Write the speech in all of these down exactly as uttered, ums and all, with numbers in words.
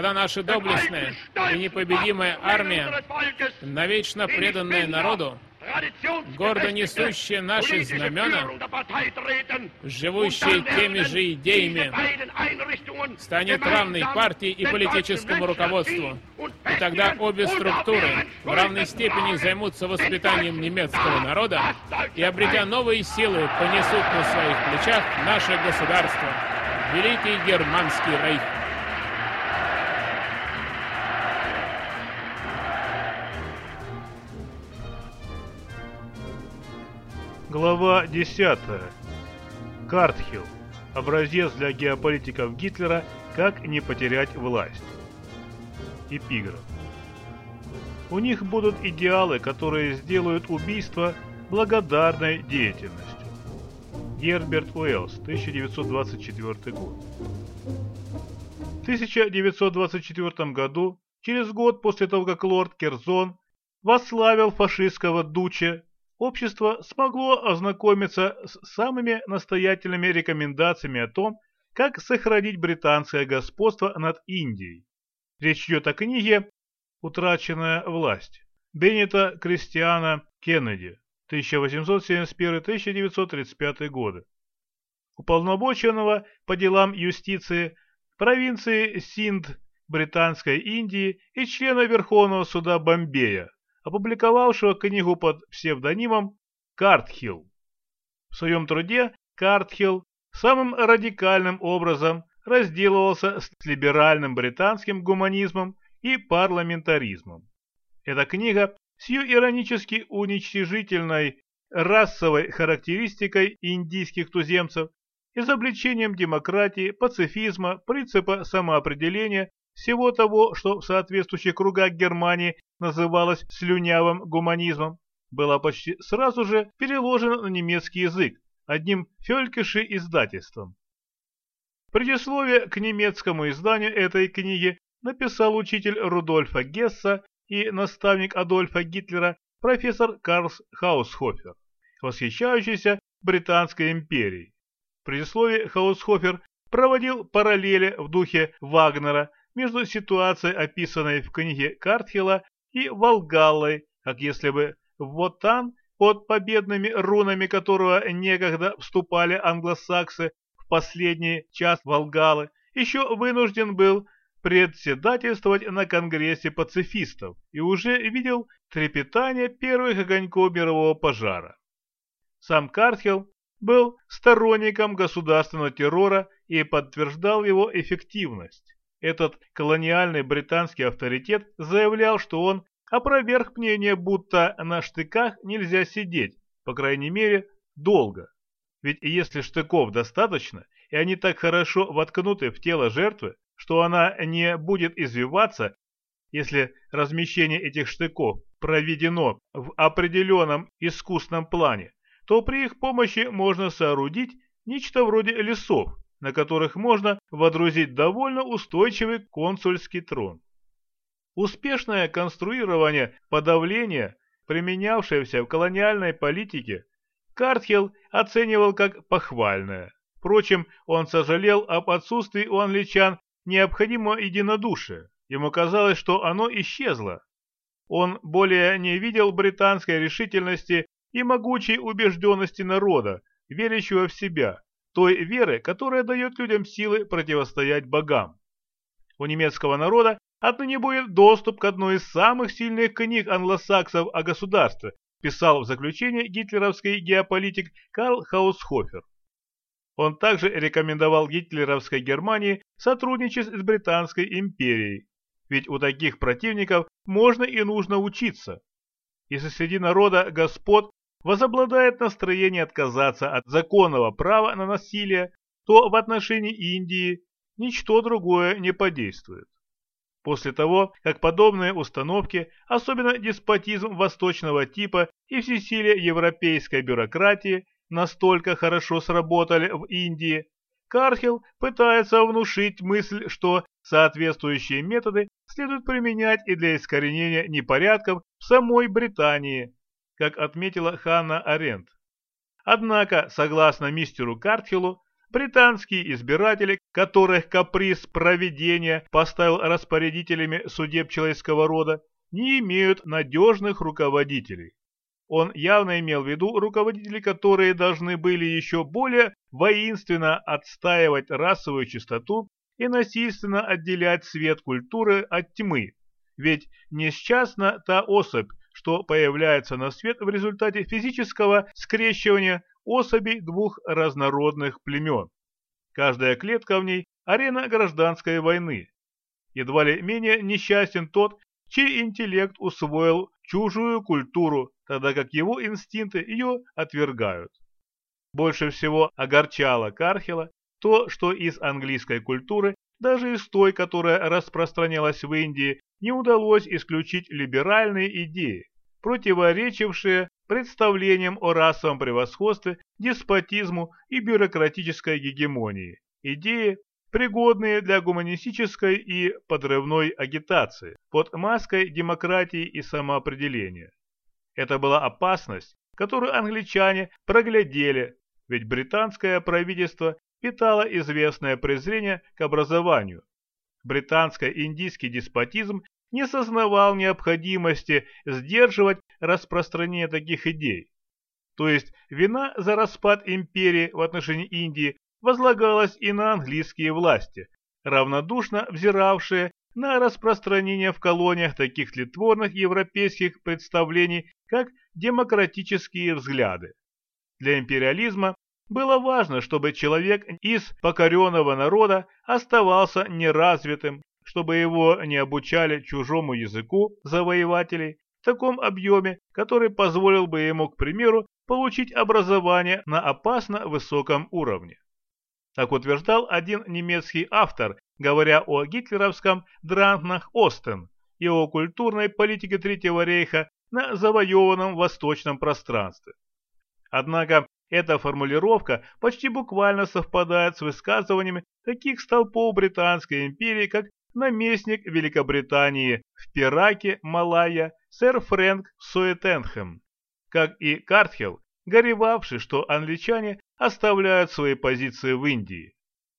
когда наша доблестная и непобедимая армия, навечно преданная народу, гордо несущая наши знамена, живущая теми же идеями, станет равной партии и политическому руководству. И тогда обе структуры в равной степени займутся воспитанием немецкого народа и, обретя новые силы, понесут на своих плечах наше государство, Великий Германский Рейх. Глава десятая. Картхилл. Образец для геополитиков Гитлера «Как не потерять власть». Эпиграф. У них будут идеалы, которые сделают убийство благодарной деятельностью. Герберт Уэллс, тысяча девятьсот двадцать четвёртый год. В тысяча девятьсот двадцать четвёртом году, через год после того, как лорд Керзон восславил фашистского дуче, общество смогло ознакомиться с самыми настоятельными рекомендациями о том, как сохранить британское господство над Индией. Речь идет о книге «Утраченная власть» Беннета Кристиана Кеннеди, тысяча восемьсот семьдесят первый — тысяча девятьсот тридцать пятый годы, уполномоченного по делам юстиции провинции Синд Британской Индии и члена Верховного суда Бомбея, опубликовавшего книгу под псевдонимом Картхилл. В своем труде Картхилл самым радикальным образом разделывался с либеральным британским гуманизмом и парламентаризмом. Эта книга с ее иронически уничтожительной расовой характеристикой индийских туземцев, изобличением демократии, пацифизма, принципа самоопределения, всего того, что в соответствующих кругах Германии называлось слюнявым гуманизмом, была почти сразу же переложена на немецкий язык одним Фелькиши издательством. Предисловие к немецкому изданию этой книги написал учитель Рудольфа Гесса и наставник Адольфа Гитлера профессор Карл Хаусхофер, восхищающийся Британской империей. В предисловии Хаусхофер проводил параллели в духе Вагнера между ситуацией, описанной в книге Картхилла, и Волгаллой, как если бы Вотан, под победными рунами которого некогда вступали англосаксы в последний час Волгалы, еще вынужден был председательствовать на Конгрессе пацифистов и уже видел трепетание первых огоньков мирового пожара. Сам Картхилл был сторонником государственного террора и подтверждал его эффективность. Этот колониальный британский авторитет заявлял, что он опроверг мнение, будто на штыках нельзя сидеть, по крайней мере, долго. Ведь если штыков достаточно, и они так хорошо воткнуты в тело жертвы, что она не будет извиваться, если размещение этих штыков проведено в определенном искусном плане, то при их помощи можно соорудить нечто вроде лесов, на которых можно водрузить довольно устойчивый консульский трон. Успешное конструирование подавления, применявшееся в колониальной политике, Картхилл оценивал как похвальное. Впрочем, он сожалел об отсутствии у англичан необходимого единодушия. Ему казалось, что оно исчезло. Он более не видел британской решительности и могучей убежденности народа, верящего в себя, той веры, которая дает людям силы противостоять богам. У немецкого народа отныне будет доступ к одной из самых сильных книг англосаксов о государстве, писал в заключении гитлеровский геополитик Карл Хаусхофер. Он также рекомендовал гитлеровской Германии сотрудничать с Британской империей, ведь у таких противников можно и нужно учиться. Если среди народа господ возобладает настроение отказаться от законного права на насилие, то в отношении Индии ничто другое не подействует. После того, как подобные установки, особенно деспотизм восточного типа и всесилие европейской бюрократии, настолько хорошо сработали в Индии, Картхилл пытается внушить мысль, что соответствующие методы следует применять и для искоренения непорядков в самой Британии, как отметила Ханна Аренд. Однако, согласно мистеру Картхиллу, британские избиратели, которых каприз провидения поставил распорядителями судеб человеческого рода, не имеют надежных руководителей. Он явно имел в виду руководителей, которые должны были еще более воинственно отстаивать расовую чистоту и насильственно отделять свет культуры от тьмы, ведь несчастна та особь, что появляется на свет в результате физического скрещивания особей двух разнородных племен. Каждая клетка в ней – арена гражданской войны. Едва ли менее несчастен тот, чей интеллект усвоил чужую культуру, тогда как его инстинкты ее отвергают. Больше всего огорчало Кархила то, что из английской культуры, даже из той, которая распространялась в Индии, не удалось исключить либеральные идеи, противоречившие представлениям о расовом превосходстве, деспотизму и бюрократической гегемонии, идеи, пригодные для гуманистической и подрывной агитации под маской демократии и самоопределения. Это была опасность, которую англичане проглядели, ведь британское правительство питало известное презрение к образованию. Британско-индийский деспотизм не сознавал необходимости сдерживать распространение таких идей. То есть вина за распад империи в отношении Индии возлагалась и на английские власти, равнодушно взиравшие на распространение в колониях таких тлетворных европейских представлений, как демократические взгляды. Для империализма было важно, чтобы человек из покоренного народа оставался неразвитым, чтобы его не обучали чужому языку завоевателей в таком объеме, который позволил бы ему, к примеру, получить образование на опасно высоком уровне. Так утверждал один немецкий автор, говоря о гитлеровском «Дрang nach Osten» и о культурной политике Третьего рейха на завоеванном восточном пространстве. Однако эта формулировка почти буквально совпадает с высказываниями таких столпов Британской империи, как наместник Великобритании в Пираке, Малайя, сэр Фрэнк Суэтенхэм, как и Картхилл, горевавший, что англичане оставляют свои позиции в Индии.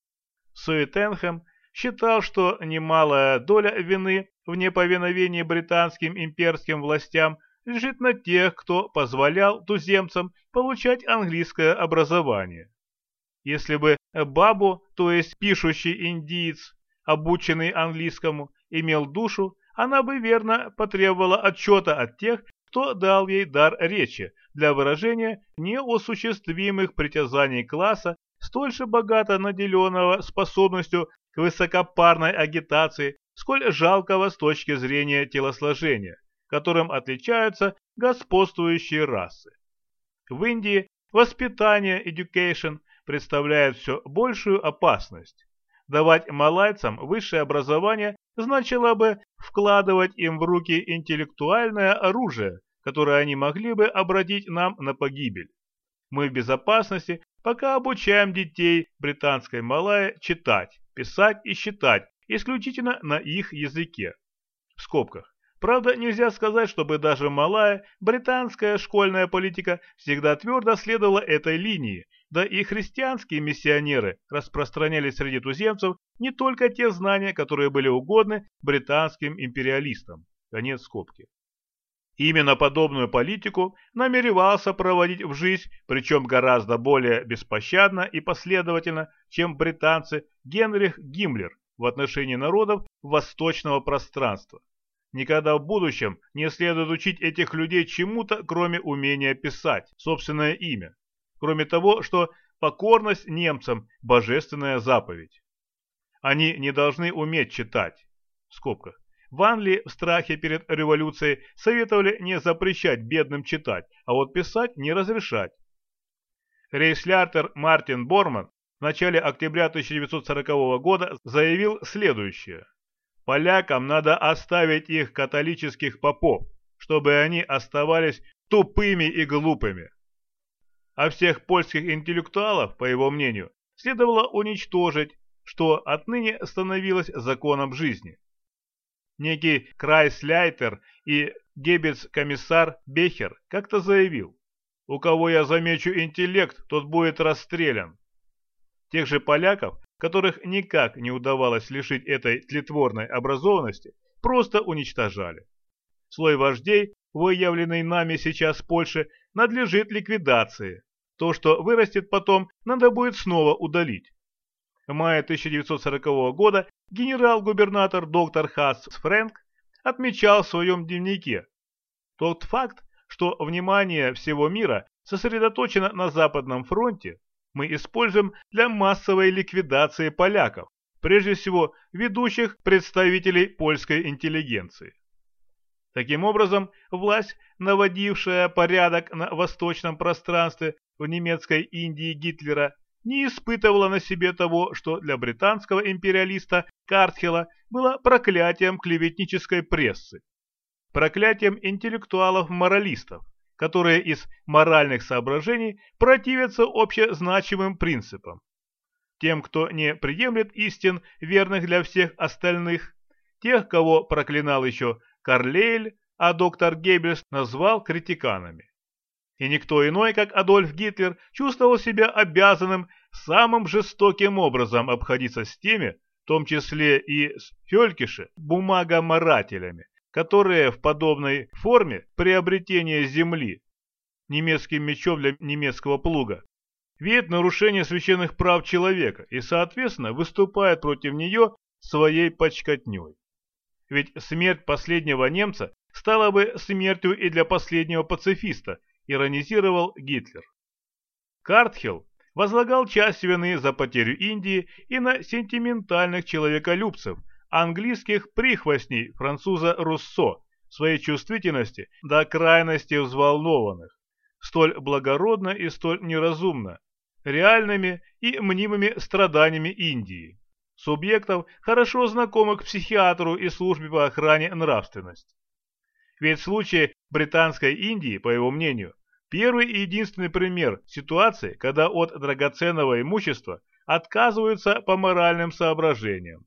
Суэтенхэм считал, что немалая доля вины в неповиновении британским имперским властям лежит на тех, кто позволял туземцам получать английское образование. Если бы Бабу, то есть пишущий индиец, обученный английскому, имел душу, она бы верно потребовала отчета от тех, кто дал ей дар речи для выражения неосуществимых притязаний класса, столь же богато наделенного способностью к высокопарной агитации, сколь жалкого с точки зрения телосложения, которым отличаются господствующие расы. В Индии воспитание, education, представляет все большую опасность. Давать малайцам высшее образование значило бы вкладывать им в руки интеллектуальное оружие, которое они могли бы обратить нам на погибель. Мы в безопасности, пока обучаем детей британской Малайи читать, писать и считать исключительно на их языке. В скобках. Правда, нельзя сказать, чтобы даже в Малайи британская школьная политика всегда твердо следовала этой линии, да и христианские миссионеры распространяли среди туземцев не только те знания, которые были угодны британским империалистам. Конец скобки. Именно подобную политику намеревался проводить в жизнь, причем гораздо более беспощадно и последовательно, чем британцы, Генрих Гиммлер в отношении народов восточного пространства. Никогда в будущем не следует учить этих людей чему-то, кроме умения писать собственное имя. Кроме того, что покорность немцам – божественная заповедь. Они не должны уметь читать. В скобках. В Англии в страхе перед революцией советовали не запрещать бедным читать, а вот писать не разрешать. Рейхслятер Мартин Борман в начале октября тысяча девятьсот сорокового года заявил следующее. Полякам надо оставить их католических попов, чтобы они оставались тупыми и глупыми. А всех польских интеллектуалов, по его мнению, следовало уничтожить, что отныне становилось законом жизни. Некий Крайсляйтер и геббельс-комиссар Бехер как-то заявил: «У кого я замечу интеллект, тот будет расстрелян». Тех же поляков, которых никак не удавалось лишить этой тлетворной образованности, просто уничтожали. Слой вождей, выявленный нами сейчас в Польше, надлежит ликвидации. То, что вырастет потом, надо будет снова удалить. В мае тысяча девятьсот сорокового года генерал-губернатор доктор Хас Фрэнк отмечал в своем дневнике: тот факт, что внимание всего мира сосредоточено на Западном фронте, мы используем для массовой ликвидации поляков, прежде всего ведущих представителей польской интеллигенции. Таким образом, власть, наводившая порядок на восточном пространстве в немецкой Индии Гитлера, не испытывала на себе того, что для британского империалиста Картхелла было проклятием клеветнической прессы, проклятием интеллектуалов-моралистов, которые из моральных соображений противятся общезначимым принципам. Тем, кто не приемлет истин, верных для всех остальных, тех, кого проклинал еще Карлейль, а доктор Геббельс назвал критиканами. И никто иной, как Адольф Гитлер, чувствовал себя обязанным самым жестоким образом обходиться с теми, в том числе и с Фелькише, бумагоморателями, которые в подобной форме приобретения земли немецким мечом для немецкого плуга видят нарушение священных прав человека и, соответственно, выступают против нее своей почкотней. Ведь смерть последнего немца стала бы смертью и для последнего пацифиста, иронизировал Гитлер. Картхелл возлагал часть вины за потерю Индии и на сентиментальных человеколюбцев, английских прихвостней француза Руссо, своей чувствительности до крайности взволнованных, столь благородно и столь неразумно, реальными и мнимыми страданиями Индии, субъектов, хорошо знакомых психиатру и службе по охране нравственности. Ведь в случае Британской Индии, по его мнению, первый и единственный пример ситуации, когда от драгоценного имущества отказываются по моральным соображениям.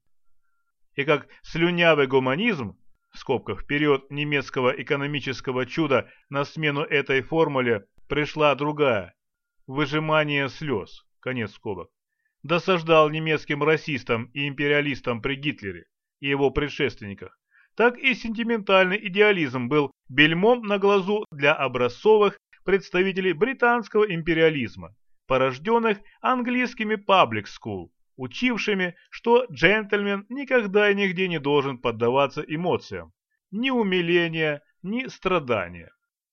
И как слюнявый гуманизм, в скобках в период немецкого экономического чуда на смену этой формуле пришла другая – выжимание слез, конец скобок, досаждал немецким расистам и империалистам при Гитлере и его предшественниках, так и сентиментальный идеализм был бельмом на глазу для образцовых представителей британского империализма, порожденных английскими паблик скул, учившими, что джентльмен никогда и нигде не должен поддаваться эмоциям, ни умиления, ни страдания.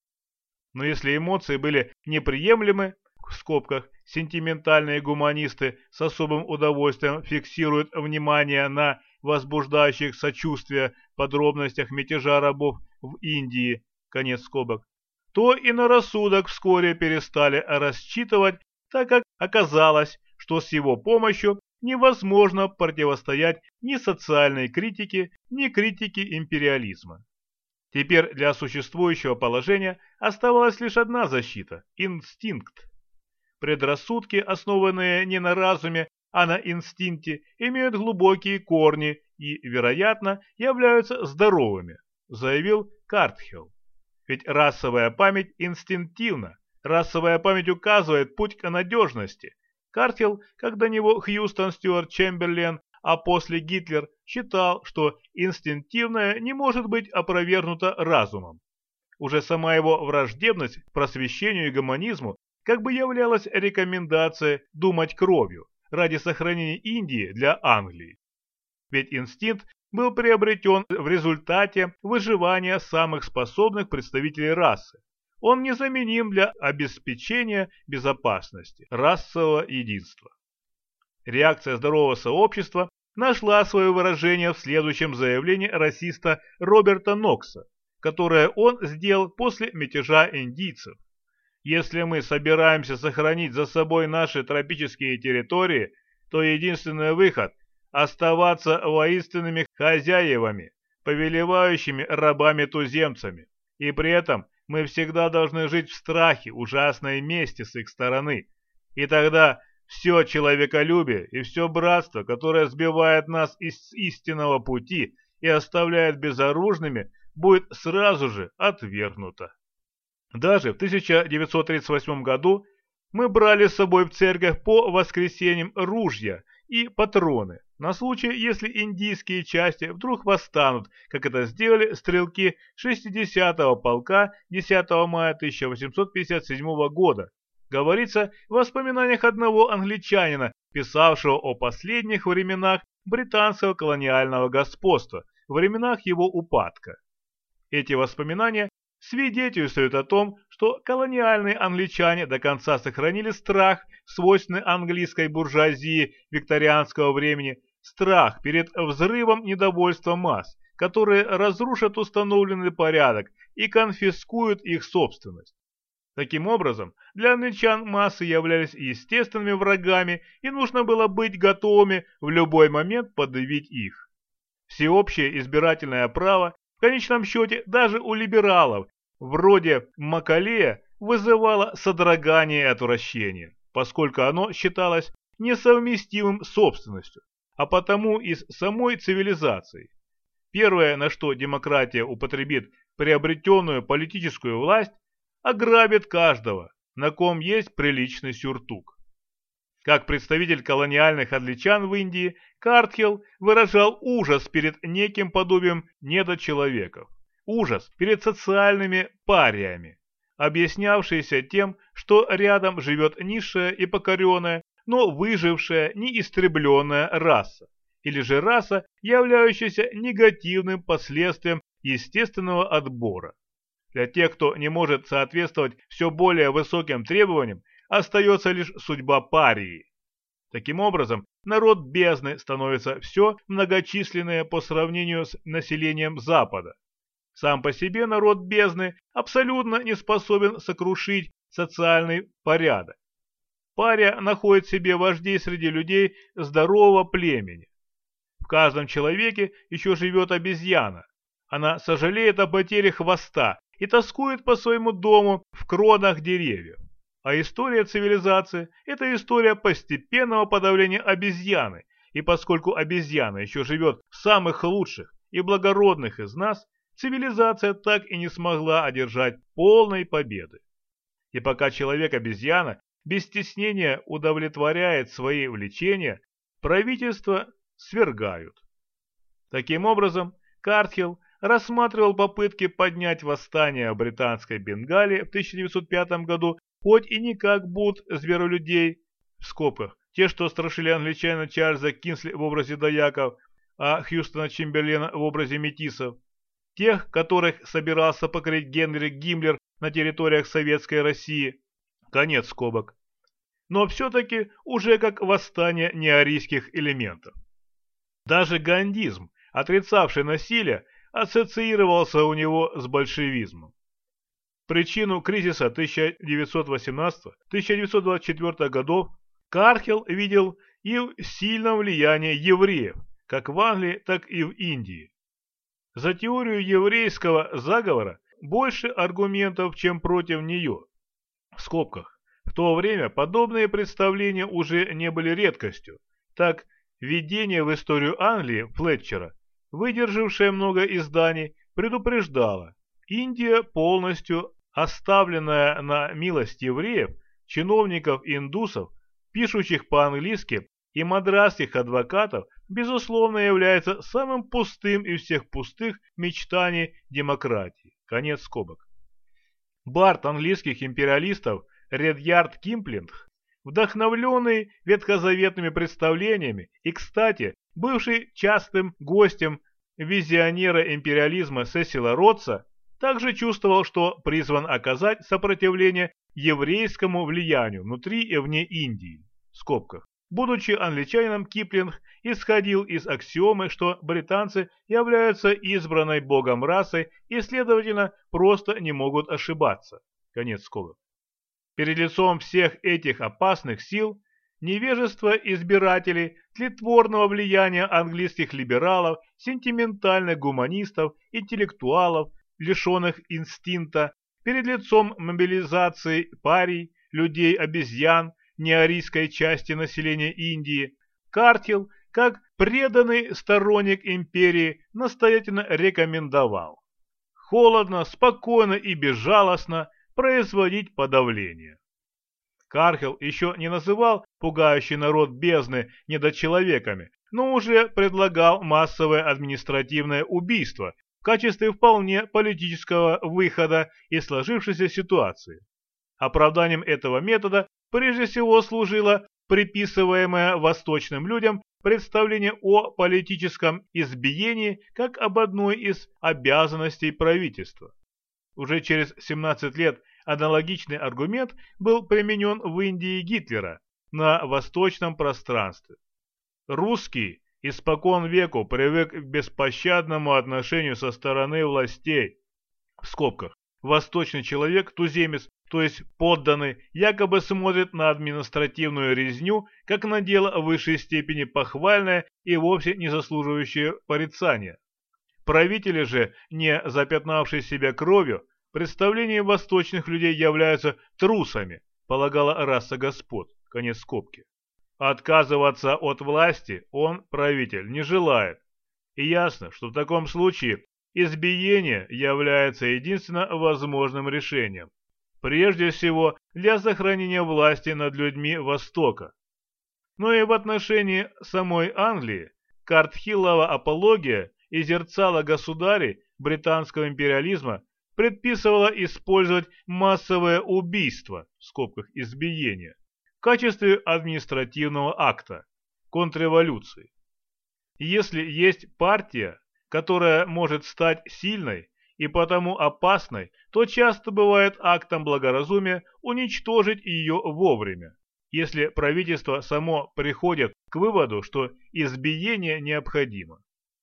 Но если эмоции были неприемлемы, в скобках сентиментальные гуманисты с особым удовольствием фиксируют внимание на возбуждающих сочувствие подробностях мятежа рабов в Индии, конец скобок, то и на рассудок вскоре перестали рассчитывать, так как оказалось, что с его помощью невозможно противостоять ни социальной критике, ни критике империализма. Теперь для существующего положения оставалась лишь одна защита – инстинкт. Предрассудки, основанные не на разуме, а на инстинкте, имеют глубокие корни и, вероятно, являются здоровыми, заявил Картхелл. Ведь расовая память инстинктивна, расовая память указывает путь к надежности. Картхелл, как до него Хьюстон Стюарт Чемберлен, а после Гитлер, считал, что инстинктивное не может быть опровергнуто разумом. Уже сама его враждебность к просвещению и гуманизму как бы являлась рекомендацией думать кровью ради сохранения Индии для Англии. Ведь инстинкт был приобретен в результате выживания самых способных представителей расы. Он незаменим для обеспечения безопасности, расового единства. Реакция здорового сообщества нашла свое выражение в следующем заявлении расиста Роберта Нокса, которое он сделал после мятежа индийцев. Если мы собираемся сохранить за собой наши тропические территории, то единственный выход – оставаться воинственными хозяевами, повелевающими рабами-туземцами, и при этом мы всегда должны жить в страхе ужасной мести с их стороны, и тогда все человеколюбие и все братство, которое сбивает нас из истинного пути и оставляет безоружными, будет сразу же отвергнуто. Даже в тысяча девятьсот тридцать восьмом году мы брали с собой в церковь по воскресеньям ружья и патроны, на случай, если индийские части вдруг восстанут, как это сделали стрелки шестидесятого полка десятого мая тысяча восемьсот пятьдесят седьмого года. Говорится в воспоминаниях одного англичанина, писавшего о последних временах британского колониального господства, временах его упадка. Эти воспоминания свидетельствуют о том, что колониальные англичане до конца сохранили страх, свойственный английской буржуазии викторианского времени, страх перед взрывом недовольства масс, которые разрушат установленный порядок и конфискуют их собственность. Таким образом, для англичан массы являлись естественными врагами, и нужно было быть готовыми в любой момент подавить их. Всеобщее избирательное право, в конечном счете, даже у либералов, вроде Маккалея, вызывало содрогание и отвращение, поскольку оно считалось несовместимым с собственностью, а потому и с самой цивилизацией. Первое, на что демократия употребит приобретенную политическую власть, ограбит каждого, на ком есть приличный сюртук. Как представитель колониальных англичан в Индии, Картхилл выражал ужас перед неким подобием недочеловеков, ужас перед социальными париями, объяснявшийся тем, что рядом живет низшая и покоренная, но выжившая, неистребленная раса, или же раса, являющаяся негативным последствием естественного отбора. Для тех, кто не может соответствовать все более высоким требованиям, остается лишь судьба парии. Таким образом, народ бездны становится все многочисленнее по сравнению с населением Запада. Сам по себе народ бездны абсолютно не способен сокрушить социальный порядок. Пария находит себе вождей среди людей здорового племени. В каждом человеке еще живет обезьяна. Она сожалеет о потере хвоста и тоскует по своему дому в кронах деревьев. А история цивилизации – это история постепенного подавления обезьяны, и поскольку обезьяна еще живет в самых лучших и благородных из нас, цивилизация так и не смогла одержать полной победы. И пока человек-обезьяна без стеснения удовлетворяет свои влечения, правительства свергают. Таким образом, Картхилл рассматривал попытки поднять восстание в британской Бенгалии в тысяча девятьсот пятом году хоть и не как бунт зверолюдей, в скобках, те, что страшили англичанина Чарльза Кинсли в образе даяков, а Хьюстона Чемберлена в образе метисов, тех, которых собирался покорить Генрих Гиммлер на территориях Советской России, конец скобок, но все-таки уже как восстание неарийских элементов. Даже гандизм, отрицавший насилие, ассоциировался у него с большевизмом. Причину кризиса тысяча девятьсот восемнадцатого — тысяча девятьсот двадцать четвёртого годов Картхилл видел и в сильном влиянии евреев, как в Англии, так и в Индии. За теорию еврейского заговора больше аргументов, чем против нее. В скобках. В то время подобные представления уже не были редкостью. Так, введение в историю Англии Флетчера, выдержавшее много изданий, предупреждало: Индия, полностью оставленная на милость евреев, чиновников индусов, пишущих по-английски, и мадрасских адвокатов, безусловно, является самым пустым из всех пустых мечтаний демократии. Конец скобок. Бард английских империалистов Редьярд Киплинг, вдохновленный ветхозаветными представлениями и, кстати, бывший частым гостем визионера империализма Сесила Ротса, также чувствовал, что призван оказать сопротивление еврейскому влиянию внутри и вне Индии. В скобках. Будучи англичанином, Киплинг исходил из аксиомы, что британцы являются избранной Богом расой и, следовательно, просто не могут ошибаться. Конец скобок. Перед лицом всех этих опасных сил невежество избирателей, тлетворного влияния английских либералов, сентиментальных гуманистов, интеллектуалов, лишенных инстинкта, перед лицом мобилизации парий, людей-обезьян, неарийской части населения Индии, Картхилл, как преданный сторонник империи, настоятельно рекомендовал холодно, спокойно и безжалостно производить подавление. Картхилл еще не называл пугающий народ бездны недочеловеками, но уже предлагал массовое административное убийство в качестве вполне политического выхода из сложившейся ситуации. Оправданием этого метода прежде всего служило приписываемое восточным людям представление о политическом избиении как об одной из обязанностей правительства. Уже через семнадцать лет аналогичный аргумент был применен в Индии Гитлера на восточном пространстве. Русский испокон веку привык к беспощадному отношению со стороны властей. В скобках. Восточный человек, туземец, то есть подданный, якобы смотрит на административную резню как на дело в высшей степени похвальное и вовсе не заслуживающее порицания. Правители же, не запятнавшие себя кровью, в представлении восточных людей являются трусами, полагала раса господ. Конец скобки. Отказываться от власти он, правитель, не желает. И ясно, что в таком случае избиение является единственно возможным решением. Прежде всего, для сохранения власти над людьми Востока. Но и в отношении самой Англии Картхиллова апология и зерцало государей британского империализма предписывала использовать массовое убийство, в скобках избиение, в качестве административного акта, контрреволюции. Если есть партия, которая может стать сильной и потому опасной, то часто бывает актом благоразумия уничтожить ее вовремя, если правительство само приходит к выводу, что избиение необходимо.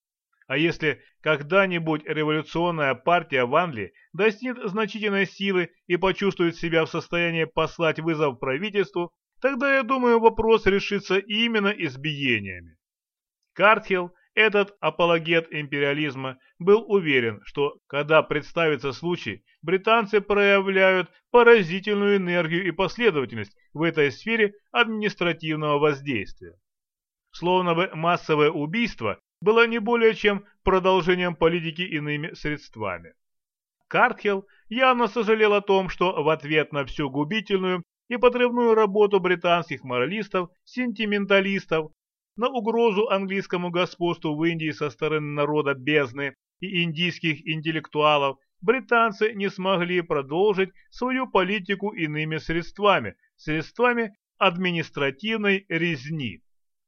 А если когда-нибудь революционная партия в Англии достигнет значительной силы и почувствует себя в состоянии послать вызов правительству, тогда, я думаю, вопрос решится именно избиениями. Картхилл, этот апологет империализма, был уверен, что, когда представится случай, британцы проявляют поразительную энергию и последовательность в этой сфере административного воздействия. Словно бы массовое убийство было не более чем продолжением политики иными средствами. Картхилл явно сожалел о том, что в ответ на всю губительную и подрывную работу британских моралистов-сентименталистов, на угрозу английскому господству в Индии со стороны народа бездны и индийских интеллектуалов, британцы не смогли продолжить свою политику иными средствами, средствами административной резни.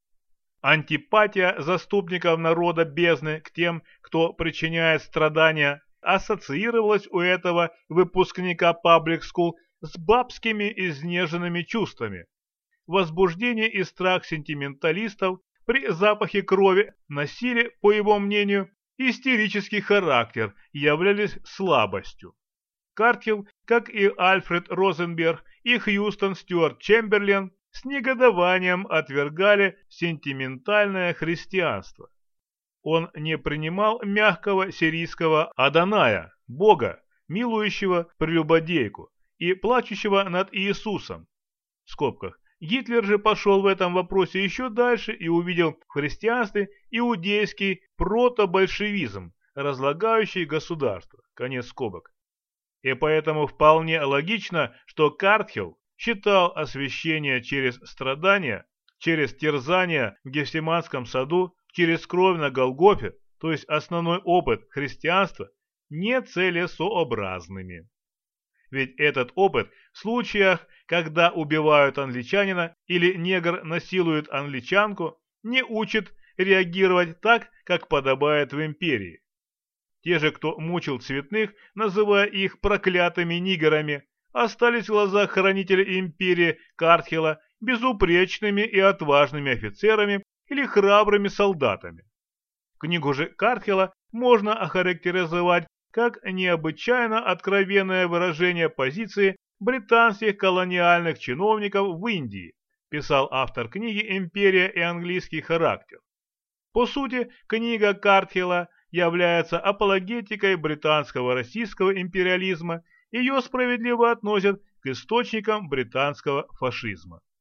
Антипатия заступников народа бездны к тем, кто причиняет страдания, ассоциировалась у этого выпускника паблик скул с бабскими изнеженными чувствами. Возбуждение и страх сентименталистов при запахе крови носили, по его мнению, истерический характер и являлись слабостью. Картхилл, как и Альфред Розенберг и Хьюстон Стюарт Чемберлен, с негодованием отвергали сентиментальное христианство. Он не принимал мягкого сирийского Аданая, Бога, милующего прелюбодейку и плачущего над Иисусом. В скобках. Гитлер же пошел в этом вопросе еще дальше и увидел в христианстве иудейский протобольшевизм, разлагающий государство. Конец скобок. И поэтому вполне логично, что Картхилл считал освящение через страдания, через терзания в Гефсиманском саду, через кровь на Голгофе, то есть основной опыт христианства, нецелесообразными. Ведь этот опыт в случаях, когда убивают англичанина или негр насилует англичанку, не учит реагировать так, как подобает в империи. Те же, кто мучил цветных, называя их проклятыми нигерами, остались в глазах хранителя империи Картхилла безупречными и отважными офицерами или храбрыми солдатами. Книгу же Картхилла можно охарактеризовать как необычайно откровенное выражение позиции британских колониальных чиновников в Индии, писал автор книги «Империя и английский характер». По сути, книга Картхилла является апологетикой британского российского империализма, ее справедливо относят к источникам британского фашизма.